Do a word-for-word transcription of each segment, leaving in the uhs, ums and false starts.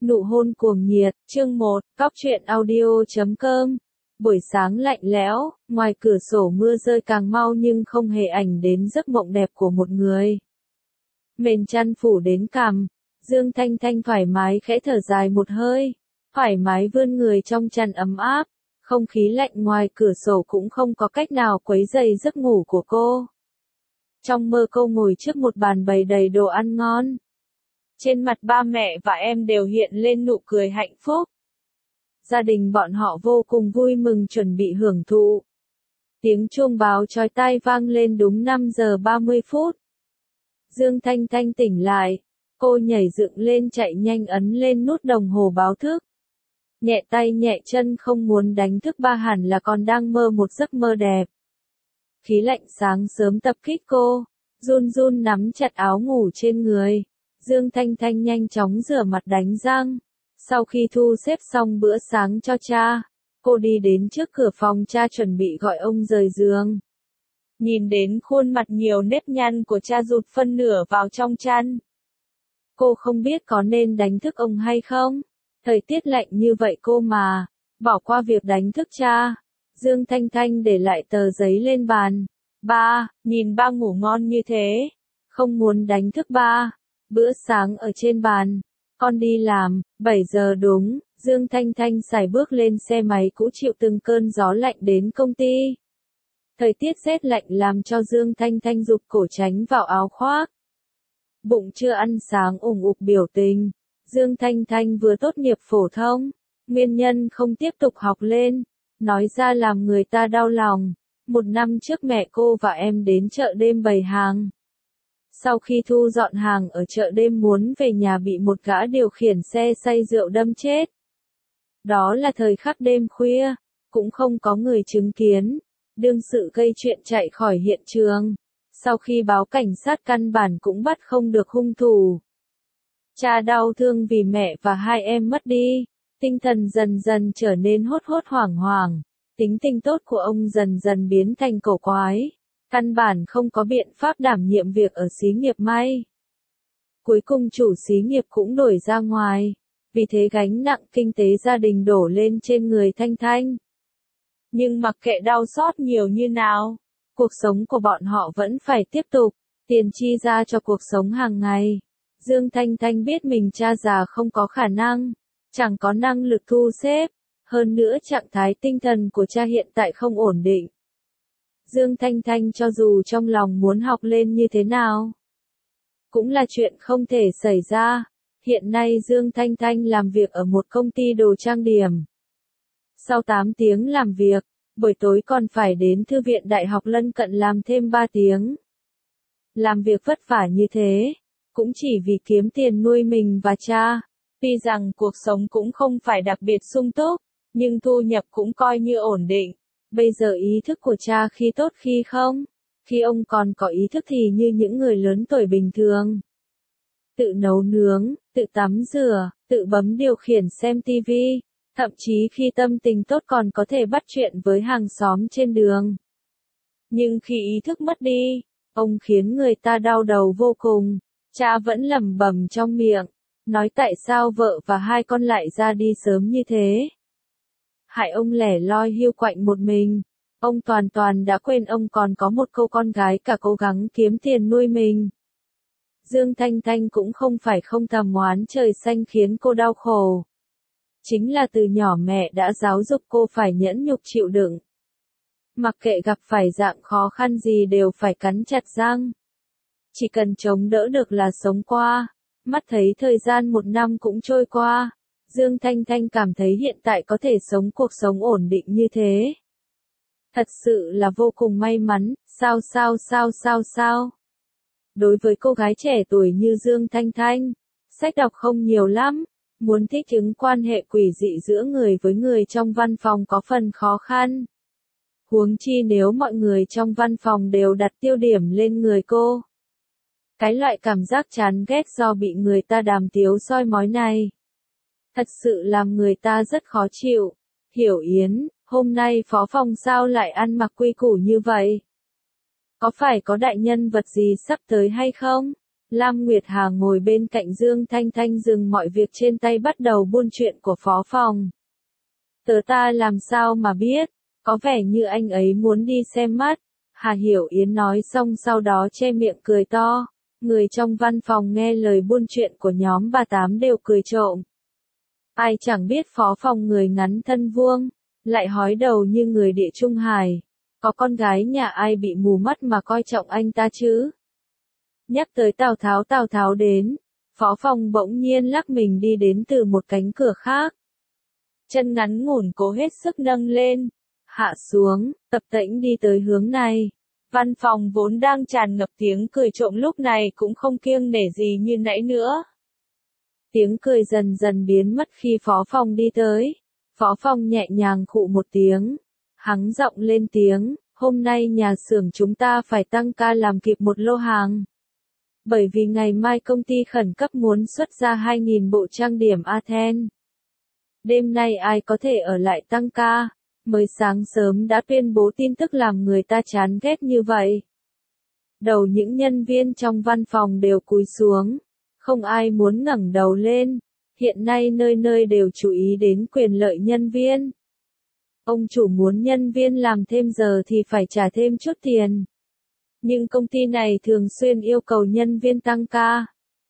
Nụ hôn cuồng nhiệt, chương một, Cóc truyện audio chấm com. Buổi sáng lạnh lẽo, ngoài cửa sổ mưa rơi càng mau nhưng không hề ảnh đến giấc mộng đẹp của một người. Mền chăn phủ đến cằm, Dương Thanh Thanh thoải mái khẽ thở dài một hơi, thoải mái vươn người trong chăn ấm áp, không khí lạnh ngoài cửa sổ cũng không có cách nào quấy rầy giấc ngủ của cô. Trong mơ cô ngồi trước một bàn bày đầy đồ ăn ngon. Trên mặt ba mẹ và em đều hiện lên nụ cười hạnh phúc. Gia đình bọn họ vô cùng vui mừng chuẩn bị hưởng thụ. Tiếng chuông báo chói tai vang lên đúng năm giờ ba mươi phút. Dương Thanh Thanh tỉnh lại, cô nhảy dựng lên chạy nhanh ấn lên nút đồng hồ báo thức. Nhẹ tay nhẹ chân không muốn đánh thức ba, hẳn là còn đang mơ một giấc mơ đẹp. Khí lạnh sáng sớm tập kích cô, run run nắm chặt áo ngủ trên người. Dương Thanh Thanh nhanh chóng rửa mặt đánh răng. Sau khi thu xếp xong bữa sáng cho cha, cô đi đến trước cửa phòng cha chuẩn bị gọi ông rời giường. Nhìn đến khuôn mặt nhiều nếp nhăn của cha rụt phân nửa vào trong chăn. Cô không biết có nên đánh thức ông hay không. Thời tiết lạnh như vậy cô mà, bỏ qua việc đánh thức cha. Dương Thanh Thanh để lại tờ giấy lên bàn. Ba, nhìn ba ngủ ngon như thế. Không muốn đánh thức ba. Bữa sáng ở trên bàn. Con đi làm, bảy giờ đúng, Dương Thanh Thanh sải bước lên xe máy cũ chịu từng cơn gió lạnh đến công ty. Thời tiết rét lạnh làm cho Dương Thanh Thanh rụt cổ tránh vào áo khoác. Bụng chưa ăn sáng ủng ục biểu tình. Dương Thanh Thanh vừa tốt nghiệp phổ thông, nguyên nhân không tiếp tục học lên, nói ra làm người ta đau lòng. Một năm trước mẹ cô và em đến chợ đêm bày hàng. Sau khi thu dọn hàng ở chợ đêm muốn về nhà bị một gã điều khiển xe say rượu đâm chết. Đó là thời khắc đêm khuya, cũng không có người chứng kiến. Đương sự gây chuyện chạy khỏi hiện trường. Sau khi báo cảnh sát căn bản cũng bắt không được hung thủ. Cha đau thương vì mẹ và hai em mất đi. Tinh thần dần dần trở nên hốt hốt hoảng hoảng. Tính tình tốt của ông dần dần biến thành cổ quái. Căn bản không có biện pháp đảm nhiệm việc ở xí nghiệp may. Cuối cùng chủ xí nghiệp cũng đổi ra ngoài. Vì thế gánh nặng kinh tế gia đình đổ lên trên người Thanh Thanh. Nhưng mặc kệ đau xót nhiều như nào, cuộc sống của bọn họ vẫn phải tiếp tục. Tiền chi ra cho cuộc sống hàng ngày. Dương Thanh Thanh biết mình cha già không có khả năng, chẳng có năng lực thu xếp. Hơn nữa trạng thái tinh thần của cha hiện tại không ổn định. Dương Thanh Thanh cho dù trong lòng muốn học lên như thế nào, cũng là chuyện không thể xảy ra. Hiện nay Dương Thanh Thanh làm việc ở một công ty đồ trang điểm. Sau tám tiếng làm việc, buổi tối còn phải đến thư viện đại học lân cận làm thêm ba tiếng. Làm việc vất vả như thế, cũng chỉ vì kiếm tiền nuôi mình và cha. Tuy rằng cuộc sống cũng không phải đặc biệt sung túc, nhưng thu nhập cũng coi như ổn định. Bây giờ ý thức của cha khi tốt khi không, khi ông còn có ý thức thì như những người lớn tuổi bình thường. Tự nấu nướng, tự tắm rửa, tự bấm điều khiển xem tivi, thậm chí khi tâm tình tốt còn có thể bắt chuyện với hàng xóm trên đường. Nhưng khi ý thức mất đi, ông khiến người ta đau đầu vô cùng. Cha vẫn lẩm bẩm trong miệng, nói tại sao vợ và hai con lại ra đi sớm như thế. Hại ông lẻ loi hiu quạnh một mình. Ông toàn toàn đã quên ông còn có một cô con gái cả cố gắng kiếm tiền nuôi mình. Dương Thanh Thanh cũng không phải không thầm oán trời xanh khiến cô đau khổ. Chính là từ nhỏ mẹ đã giáo dục cô phải nhẫn nhục chịu đựng. Mặc kệ gặp phải dạng khó khăn gì đều phải cắn chặt răng. Chỉ cần chống đỡ được là sống qua. Mắt thấy thời gian một năm cũng trôi qua. Dương Thanh Thanh cảm thấy hiện tại có thể sống cuộc sống ổn định như thế. Thật sự là vô cùng may mắn, sao sao sao sao sao. Đối với cô gái trẻ tuổi như Dương Thanh Thanh, sách đọc không nhiều lắm, muốn thích ứng quan hệ quỷ dị giữa người với người trong văn phòng có phần khó khăn. Huống chi nếu mọi người trong văn phòng đều đặt tiêu điểm lên người cô. Cái loại cảm giác chán ghét do bị người ta đàm tiếu soi mói này. Thật sự làm người ta rất khó chịu. Hiểu Yến, hôm nay phó phòng sao lại ăn mặc quy củ như vậy? Có phải có đại nhân vật gì sắp tới hay không? Lam Nguyệt Hà ngồi bên cạnh Dương Thanh Thanh dừng mọi việc trên tay bắt đầu buôn chuyện của phó phòng. Tớ ta làm sao mà biết, có vẻ như anh ấy muốn đi xem mắt. Hà Hiểu Yến nói xong sau đó che miệng cười to. Người trong văn phòng nghe lời buôn chuyện của nhóm bà Tám đều cười trộm. Ai chẳng biết phó phòng người ngắn thân vuông, lại hói đầu như người địa trung hải. Có con gái nhà ai bị mù mắt mà coi trọng anh ta chứ? Nhắc tới Tào Tháo Tào Tháo đến, phó phòng bỗng nhiên lắc mình đi đến từ một cánh cửa khác. Chân ngắn ngủn cố hết sức nâng lên, hạ xuống, tập tễnh đi tới hướng này. Văn phòng vốn đang tràn ngập tiếng cười trộm lúc này cũng không kiêng nể gì như nãy nữa. Tiếng cười dần dần biến mất khi phó phòng đi tới. Phó phòng nhẹ nhàng khụ một tiếng, hắng giọng lên tiếng, hôm nay nhà xưởng chúng ta phải tăng ca làm kịp một lô hàng. Bởi vì ngày mai công ty khẩn cấp muốn xuất ra hai nghìn bộ trang điểm Athens. Đêm nay ai có thể ở lại tăng ca, mới sáng sớm đã tuyên bố tin tức làm người ta chán ghét như vậy. Đầu những nhân viên trong văn phòng đều cúi xuống, không ai muốn ngẩng đầu lên, hiện nay nơi nơi đều chú ý đến quyền lợi nhân viên. Ông chủ muốn nhân viên làm thêm giờ thì phải trả thêm chút tiền. Nhưng công ty này thường xuyên yêu cầu nhân viên tăng ca.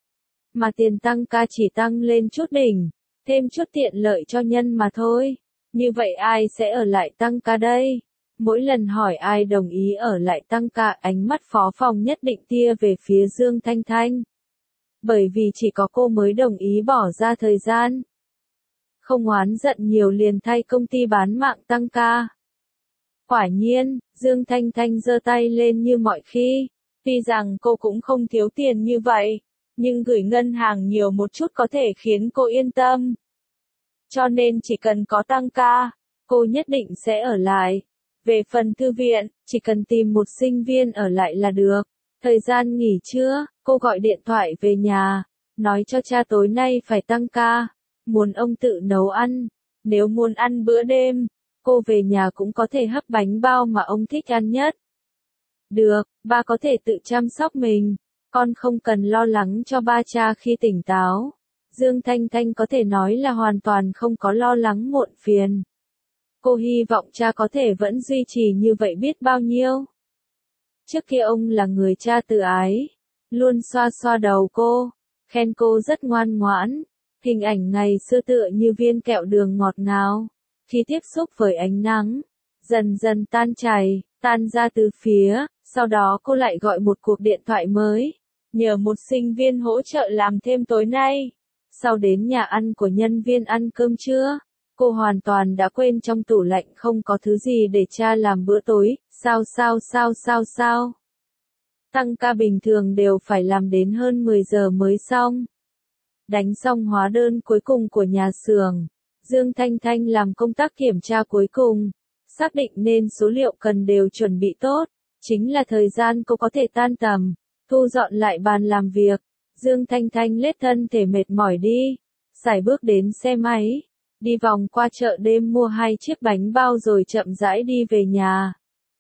Mà tiền tăng ca chỉ tăng lên chút đỉnh, thêm chút tiện lợi cho nhân mà thôi. Như vậy ai sẽ ở lại tăng ca đây? Mỗi lần hỏi ai đồng ý ở lại tăng ca, ánh mắt phó phòng nhất định tia về phía Dương Thanh Thanh. Bởi vì chỉ có cô mới đồng ý bỏ ra thời gian. Không oán giận nhiều liền thay công ty bán mạng tăng ca. Quả nhiên, Dương Thanh Thanh giơ tay lên như mọi khi. Tuy rằng cô cũng không thiếu tiền như vậy, nhưng gửi ngân hàng nhiều một chút có thể khiến cô yên tâm. Cho nên chỉ cần có tăng ca, cô nhất định sẽ ở lại. Về phần thư viện, chỉ cần tìm một sinh viên ở lại là được. Thời gian nghỉ trưa, cô gọi điện thoại về nhà, nói cho cha tối nay phải tăng ca, muốn ông tự nấu ăn. Nếu muốn ăn bữa đêm, cô về nhà cũng có thể hấp bánh bao mà ông thích ăn nhất. Được, ba có thể tự chăm sóc mình, con không cần lo lắng cho ba cha khi tỉnh táo. Dương Thanh Thanh có thể nói là hoàn toàn không có lo lắng muộn phiền. Cô hy vọng cha có thể vẫn duy trì như vậy biết bao nhiêu. Trước kia ông là người cha từ ái, luôn xoa xoa đầu cô, khen cô rất ngoan ngoãn, hình ảnh ngày xưa tựa như viên kẹo đường ngọt ngào, khi tiếp xúc với ánh nắng, dần dần tan chảy, tan ra từ phía, sau đó cô lại gọi một cuộc điện thoại mới, nhờ một sinh viên hỗ trợ làm thêm tối nay. Sau đến nhà ăn của nhân viên ăn cơm trưa, cô hoàn toàn đã quên trong tủ lạnh không có thứ gì để cha làm bữa tối, sao sao sao sao sao. Tăng ca bình thường đều phải làm đến hơn mười giờ mới xong. Đánh xong hóa đơn cuối cùng của nhà xưởng, Dương Thanh Thanh làm công tác kiểm tra cuối cùng, xác định nên số liệu cần đều chuẩn bị tốt, chính là thời gian cô có thể tan tầm, thu dọn lại bàn làm việc. Dương Thanh Thanh lết thân thể mệt mỏi đi, sải bước đến xe máy, đi vòng qua chợ đêm mua hai chiếc bánh bao rồi chậm rãi đi về nhà.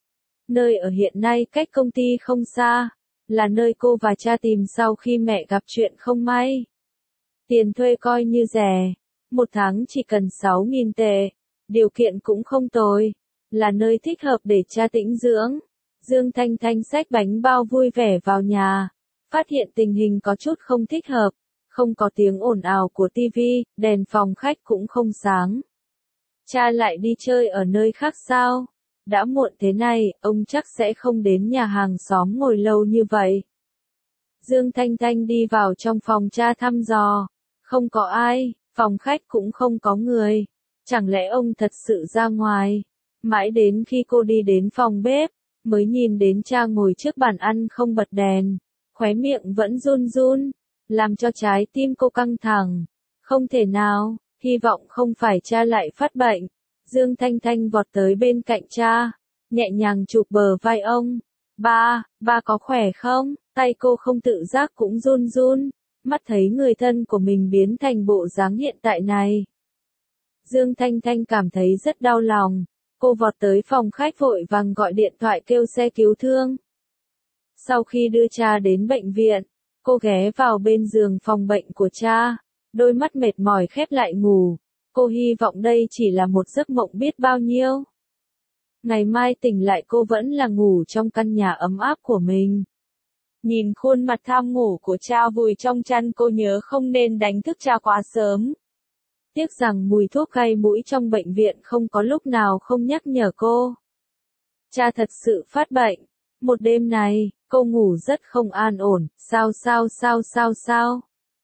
Nơi ở hiện nay cách công ty không xa, là nơi cô và cha tìm sau khi mẹ gặp chuyện không may. Tiền thuê coi như rẻ, một tháng chỉ cần sáu nghìn tệ, điều kiện cũng không tồi, là nơi thích hợp để cha tĩnh dưỡng. Dương Thanh Thanh xách bánh bao vui vẻ vào nhà, phát hiện tình hình có chút không thích hợp, không có tiếng ồn ào của tivi, đèn phòng khách cũng không sáng. Cha lại đi chơi ở nơi khác sao? Đã muộn thế này, ông chắc sẽ không đến nhà hàng xóm ngồi lâu như vậy. Dương Thanh Thanh đi vào trong phòng cha thăm dò, không có ai, phòng khách cũng không có người. Chẳng lẽ ông thật sự ra ngoài? Mãi đến khi cô đi đến phòng bếp, mới nhìn đến cha ngồi trước bàn ăn không bật đèn, khóe miệng vẫn run run, làm cho trái tim cô căng thẳng. Không thể nào, hy vọng không phải cha lại phát bệnh. Dương Thanh Thanh vọt tới bên cạnh cha, nhẹ nhàng chụp bờ vai ông. Ba, ba có khỏe không? Tay cô không tự giác cũng run run, mắt thấy người thân của mình biến thành bộ dáng hiện tại này. Dương Thanh Thanh cảm thấy rất đau lòng, cô vọt tới phòng khách vội vàng gọi điện thoại kêu xe cứu thương. Sau khi đưa cha đến bệnh viện, Cô ghé vào bên giường phòng bệnh của cha, đôi mắt mệt mỏi khép lại ngủ. Cô hy vọng đây chỉ là một giấc mộng biết bao nhiêu. Ngày mai tỉnh lại cô vẫn là ngủ trong căn nhà ấm áp của mình. Nhìn khuôn mặt tham ngủ của cha vùi trong chăn, cô nhớ không nên đánh thức cha quá sớm. Tiếc rằng mùi thuốc gây mũi trong bệnh viện không có lúc nào không nhắc nhở cô. Cha thật sự phát bệnh. Một đêm này, cô ngủ rất không an ổn, sao sao sao sao sao.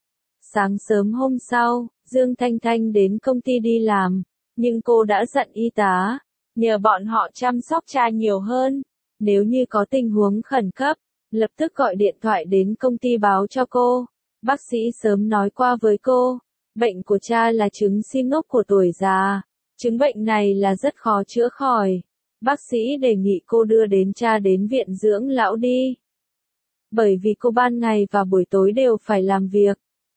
Sáng sớm hôm sau, Dương Thanh Thanh đến công ty đi làm, nhưng cô đã dặn y tá, nhờ bọn họ chăm sóc cha nhiều hơn. Nếu như có tình huống khẩn cấp, lập tức gọi điện thoại đến công ty báo cho cô. Bác sĩ sớm nói qua với cô, bệnh của cha là chứng xin ngốc của tuổi già. Chứng bệnh này là rất khó chữa khỏi. Bác sĩ đề nghị cô đưa đến cha đến viện dưỡng lão đi. Bởi vì cô ban ngày và buổi tối đều phải làm việc.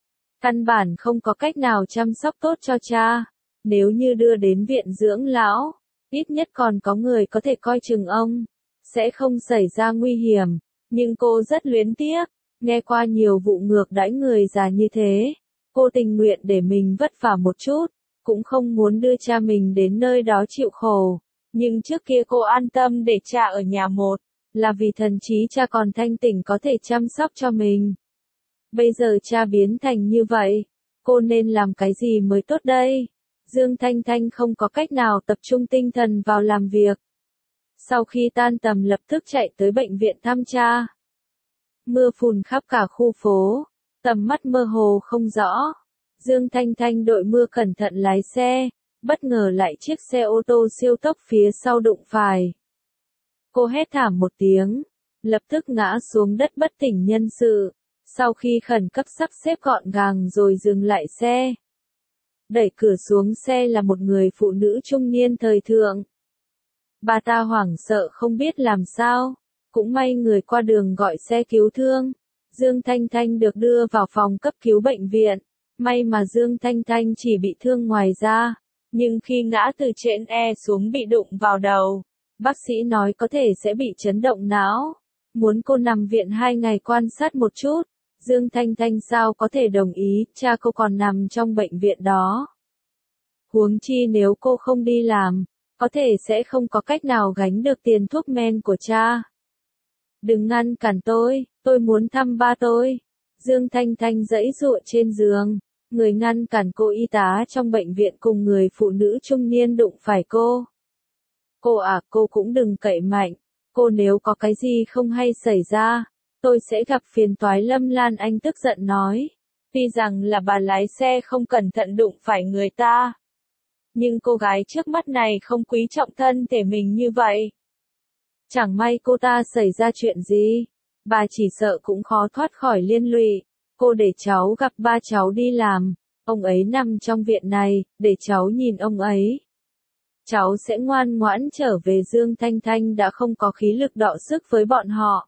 Căn bản không có cách nào chăm sóc tốt cho cha. Nếu như đưa đến viện dưỡng lão, ít nhất còn có người có thể coi chừng ông. Sẽ không xảy ra nguy hiểm. Nhưng cô rất luyến tiếc. Nghe qua nhiều vụ ngược đãi người già như thế. Cô tình nguyện để mình vất vả một chút. Cũng không muốn đưa cha mình đến nơi đó chịu khổ. Nhưng trước kia cô an tâm để cha ở nhà một, là vì thần trí cha còn thanh tỉnh có thể chăm sóc cho mình. Bây giờ cha biến thành như vậy, cô nên làm cái gì mới tốt đây? Dương Thanh Thanh không có cách nào tập trung tinh thần vào làm việc. Sau khi tan tầm lập tức chạy tới bệnh viện thăm cha. Mưa phùn khắp cả khu phố, tầm mắt mơ hồ không rõ. Dương Thanh Thanh đội mưa cẩn thận lái xe. Bất ngờ lại chiếc xe ô tô siêu tốc phía sau đụng phải. Cô hét thảm một tiếng, lập tức ngã xuống đất bất tỉnh nhân sự, sau khi khẩn cấp sắp xếp gọn gàng rồi dừng lại xe. Đẩy cửa xuống xe là một người phụ nữ trung niên thời thượng. Bà ta hoảng sợ không biết làm sao, cũng may người qua đường gọi xe cứu thương. Dương Thanh Thanh được đưa vào phòng cấp cứu bệnh viện, may mà Dương Thanh Thanh chỉ bị thương ngoài da. Nhưng khi ngã từ trên e xuống bị đụng vào đầu, bác sĩ nói có thể sẽ bị chấn động não. Muốn cô nằm viện hai ngày quan sát một chút. Dương Thanh Thanh sao có thể đồng ý, cha cô còn nằm trong bệnh viện đó. Huống chi nếu cô không đi làm, có thể sẽ không có cách nào gánh được tiền thuốc men của cha. Đừng ngăn cản tôi, tôi muốn thăm ba tôi. Dương Thanh Thanh giãy giụa trên giường. Người ngăn cản cô y tá trong bệnh viện cùng người phụ nữ trung niên đụng phải cô. Cô à, cô cũng đừng cậy mạnh. Cô nếu có cái gì không hay xảy ra, tôi sẽ gặp phiền toái. Lâm Lan Anh tức giận nói. Tuy rằng là bà lái xe không cẩn thận đụng phải người ta. Nhưng cô gái trước mắt này không quý trọng thân thể mình như vậy. Chẳng may cô ta xảy ra chuyện gì, bà chỉ sợ cũng khó thoát khỏi liên lụy. Cô để cháu gặp ba cháu đi làm, ông ấy nằm trong viện này, để cháu nhìn ông ấy. Cháu sẽ ngoan ngoãn trở về. Dương Thanh Thanh đã không có khí lực đọ sức với bọn họ.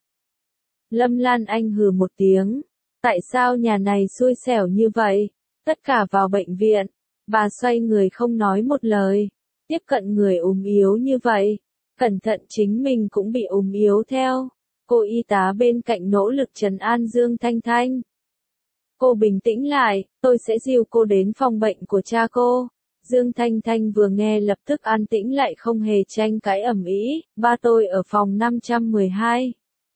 Lâm Lan Anh hừ một tiếng. Tại sao nhà này xui xẻo như vậy? Tất cả vào bệnh viện. Bà xoay người không nói một lời. Tiếp cận người ốm yếu như vậy. Cẩn thận chính mình cũng bị ốm yếu theo. Cô y tá bên cạnh nỗ lực trấn an Dương Thanh Thanh. Cô bình tĩnh lại, tôi sẽ dìu cô đến phòng bệnh của cha cô. Dương Thanh Thanh vừa nghe lập tức an tĩnh lại, không hề tranh cãi ầm ĩ. Ba tôi ở phòng năm trăm mười hai.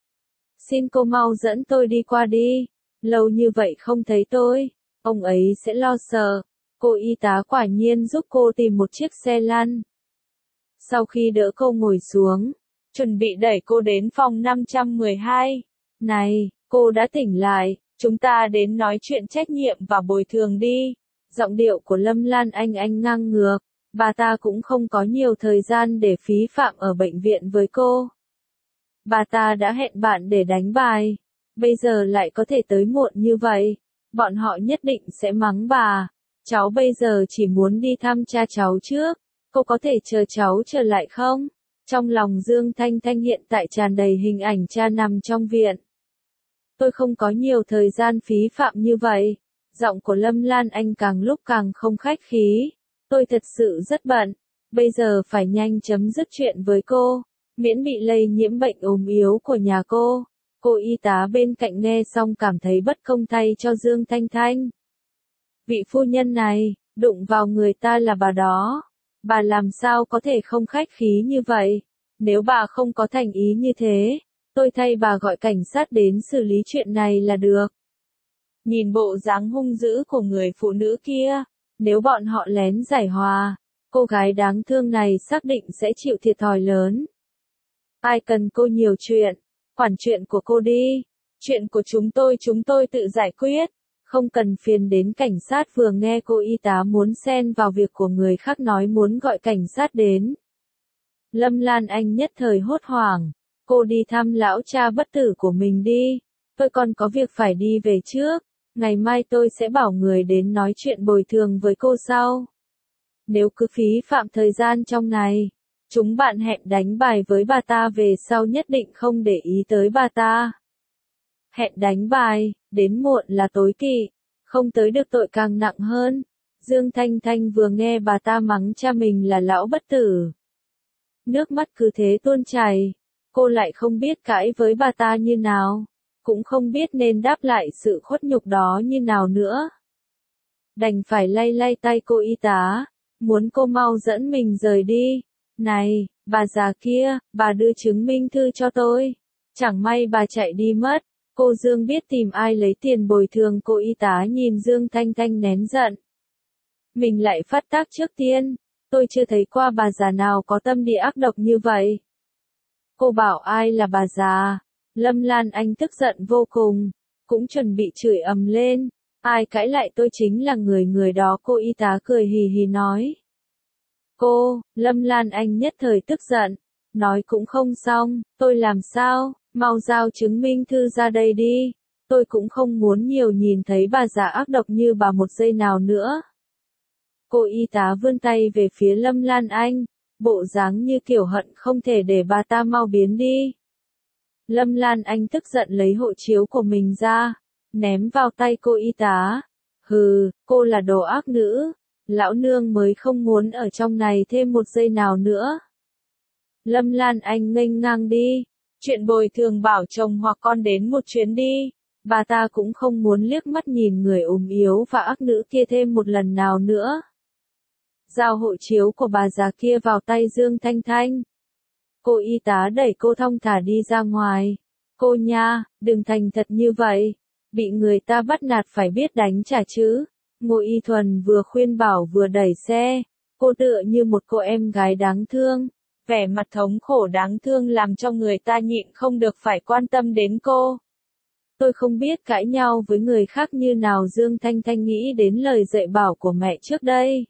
Xin cô mau dẫn tôi đi qua đi. Lâu như vậy không thấy tôi, ông ấy sẽ lo sợ. Cô y tá quả nhiên giúp cô tìm một chiếc xe lăn. Sau khi đỡ cô ngồi xuống, chuẩn bị đẩy cô đến phòng năm trăm mười hai. Này, cô đã tỉnh lại. Chúng ta đến nói chuyện trách nhiệm và bồi thường đi. Giọng điệu của Lâm Lan Anh Anh ngang ngược. Bà ta cũng không có nhiều thời gian để phí phạm ở bệnh viện với cô. Bà ta đã hẹn bạn để đánh bài. Bây giờ lại có thể tới muộn như vậy. Bọn họ nhất định sẽ mắng bà. Cháu bây giờ chỉ muốn đi thăm cha cháu trước. Cô có thể chờ cháu trở lại không? Trong lòng Dương Thanh Thanh hiện tại tràn đầy hình ảnh cha nằm trong viện. Tôi không có nhiều thời gian phí phạm như vậy. Giọng của Lâm Lan Anh càng lúc càng không khách khí. Tôi thật sự rất bận. Bây giờ phải nhanh chấm dứt chuyện với cô. Miễn bị lây nhiễm bệnh ốm yếu của nhà cô. Cô y tá bên cạnh nghe xong cảm thấy bất công thay cho Dương Thanh Thanh. Vị phu nhân này, đụng vào người ta là bà đó. Bà làm sao có thể không khách khí như vậy? Nếu bà không có thành ý như thế, tôi thay bà gọi cảnh sát đến xử lý chuyện này là được. Nhìn bộ dáng hung dữ của người phụ nữ kia, nếu bọn họ lén gigiải hòa, cô gái đáng thương này xác định sẽ chịu thiệt thòi lớn. Ai cần cô nhiều chuyện, quản chuyện của cô đi, chuyện của chúng tôi chúng tôi tự giải quyết, không cần phiền đến cảnh sát. Vừa nghe cô y tá muốn xen vào việc của người khác nói muốn gọi cảnh sát đến. Lâm Lan Anh nhất thời hốt hoảng, cô đi thăm lão cha bất tử của mình đi, tôi còn có việc phải đi về trước, ngày mai tôi sẽ bảo người đến nói chuyện bồi thường với cô sau. Nếu cứ phí phạm thời gian trong này, chúng bạn hẹn đánh bài với bà ta về sau nhất định không để ý tới bà ta. Hẹn đánh bài, đến muộn là tối kỵ, không tới được tội càng nặng hơn. Dương Thanh Thanh vừa nghe bà ta mắng cha mình là lão bất tử, nước mắt cứ thế tuôn chảy, cô lại không biết cãi với bà ta như nào, cũng không biết nên đáp lại sự khuất nhục đó như nào nữa. Đành phải lay lay tay cô y tá, muốn cô mau dẫn mình rời đi. Này, bà già kia, bà đưa chứng minh thư cho tôi. Chẳng may bà chạy đi mất, cô Dương biết tìm ai lấy tiền bồi thường. Cô y tá nhìn Dương Thanh Thanh nén giận. Mình lại phát tác trước tiên, tôi chưa thấy qua bà già nào có tâm địa ác độc như vậy. Cô bảo ai là bà già? Lâm Lan Anh tức giận vô cùng, cũng chuẩn bị chửi ầm lên. Ai cãi lại tôi chính là người người đó. Cô y tá cười hì hì nói. Cô, Lâm Lan Anh nhất thời tức giận, nói cũng không xong, tôi làm sao, mau giao chứng minh thư ra đây đi, tôi cũng không muốn nhiều nhìn thấy bà già ác độc như bà một giây nào nữa. Cô y tá vươn tay về phía Lâm Lan Anh, bộ dáng như kiểu hận không thể để bà ta mau biến đi. Lâm Lan Anh tức giận lấy hộ chiếu của mình ra, ném vào tay cô y tá. Hừ, cô là đồ ác nữ. Lão nương mới không muốn ở trong này thêm một giây nào nữa. Lâm Lan Anh nghênh ngang đi, chuyện bồi thường bảo chồng hoặc con đến một chuyến đi, bà ta cũng không muốn liếc mắt nhìn người ốm yếu và ác nữ kia thêm một lần nào nữa. Giao hộ chiếu của bà già kia vào tay Dương Thanh Thanh. Cô y tá đẩy cô thong thả đi ra ngoài. Cô nha, đừng thành thật như vậy, bị người ta bắt nạt phải biết đánh trả chứ. Ngô Y Thuần vừa khuyên bảo vừa đẩy xe, cô tựa như một cô em gái đáng thương, vẻ mặt thống khổ đáng thương làm cho người ta nhịn không được phải quan tâm đến cô. Tôi không biết cãi nhau với người khác như nào. Dương Thanh Thanh nghĩ đến lời dạy bảo của mẹ trước đây.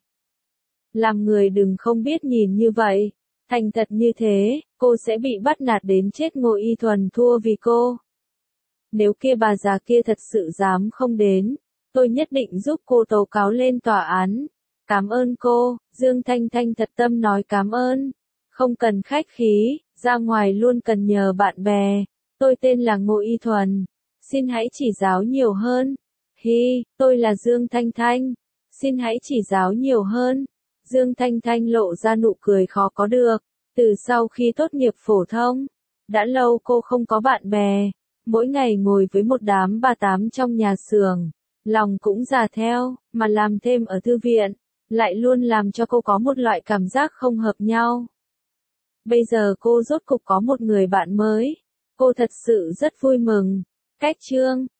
Làm người đừng không biết nhìn như vậy, thành thật như thế, cô sẽ bị bắt nạt đến chết. Ngô Y Thuần thua vì cô. Nếu kia bà già kia thật sự dám không đến, tôi nhất định giúp cô tố cáo lên tòa án. Cảm ơn cô. Dương Thanh Thanh thật tâm nói cảm ơn. Không cần khách khí, ra ngoài luôn cần nhờ bạn bè. Tôi tên là Ngô Y Thuần. Xin hãy chỉ giáo nhiều hơn. Hi, tôi là Dương Thanh Thanh. Xin hãy chỉ giáo nhiều hơn. Dương Thanh Thanh lộ ra nụ cười khó có được. Từ sau khi tốt nghiệp phổ thông, đã lâu cô không có bạn bè. Mỗi ngày ngồi với một đám bà tám trong nhà xưởng. Lòng cũng già theo, mà làm thêm ở thư viện, lại luôn làm cho cô có một loại cảm giác không hợp nhau. Bây giờ cô rốt cục có một người bạn mới, cô thật sự rất vui mừng. Cách chương